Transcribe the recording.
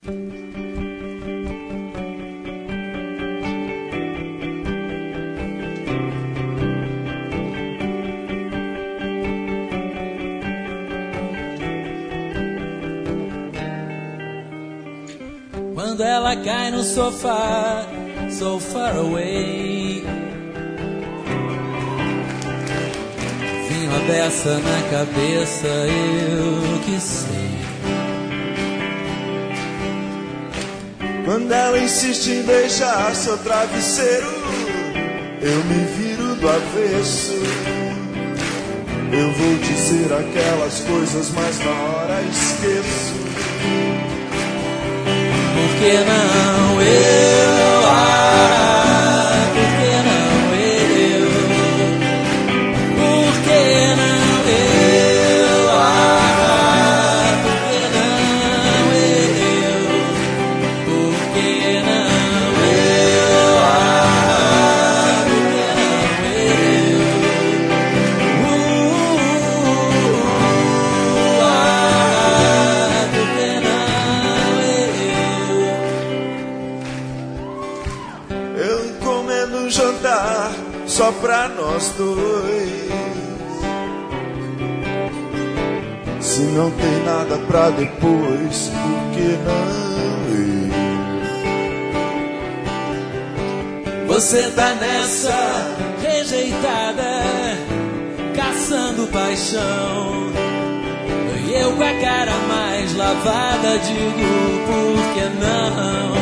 Quando ela cai no sofá, so far away, vinho a beça na cabeça, eu que sei. Quando ela insiste em beijar seu travesseiro, eu me viro do avesso. Eu vou dizer aquelas coisas, mas na hora esqueço. Por que não eu? Por que não eu? Por que não eu? Por que não eu? Por que não eu? Por que jantar só pra nós dois. Se não tem nada pra depois, por que não ir? Você tá nessa rejeitada, caçando paixão, e eu com a cara mais lavada digo por que não?